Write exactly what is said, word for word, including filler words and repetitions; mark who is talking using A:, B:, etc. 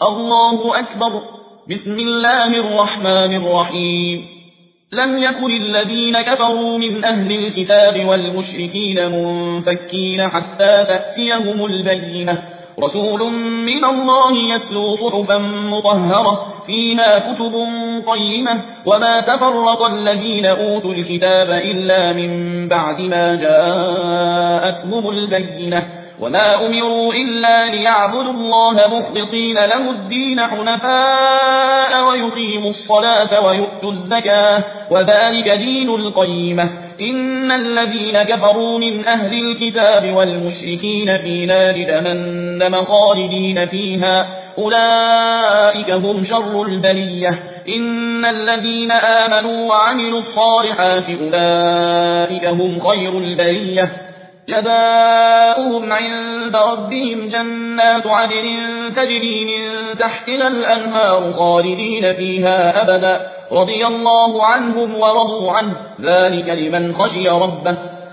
A: الله أكبر. بسم الله الرحمن الرحيم. لم يكن الذين كفروا من أهل الكتاب والمشركين منفكين حتى تأتيهم البينة، رسول من الله يتلو صحفا مطهرة فيها كتب قيمة، وما تفرق الذين أوتوا الكتاب إلا من بعد ما جاءتهم البينة، وما أمروا إلا ليعبدوا الله مخلصين له الدين حنفاء ويقيموا الصلاة ويؤتوا الزكاة وذلك دين القيمة. إن الذين كفروا من أهل الكتاب والمشركين في نار جهنم خالدين فيها أولئك هم شر البرية. إن الذين آمنوا وعملوا الصالحات أولئك هم خير البرية. جزاؤهم عند ربهم جنات عدن تجري من تحتها الأنهار خالدين فيها أبدا، رضي الله عنهم ورضوا عنه، ذلك لمن خشي ربه.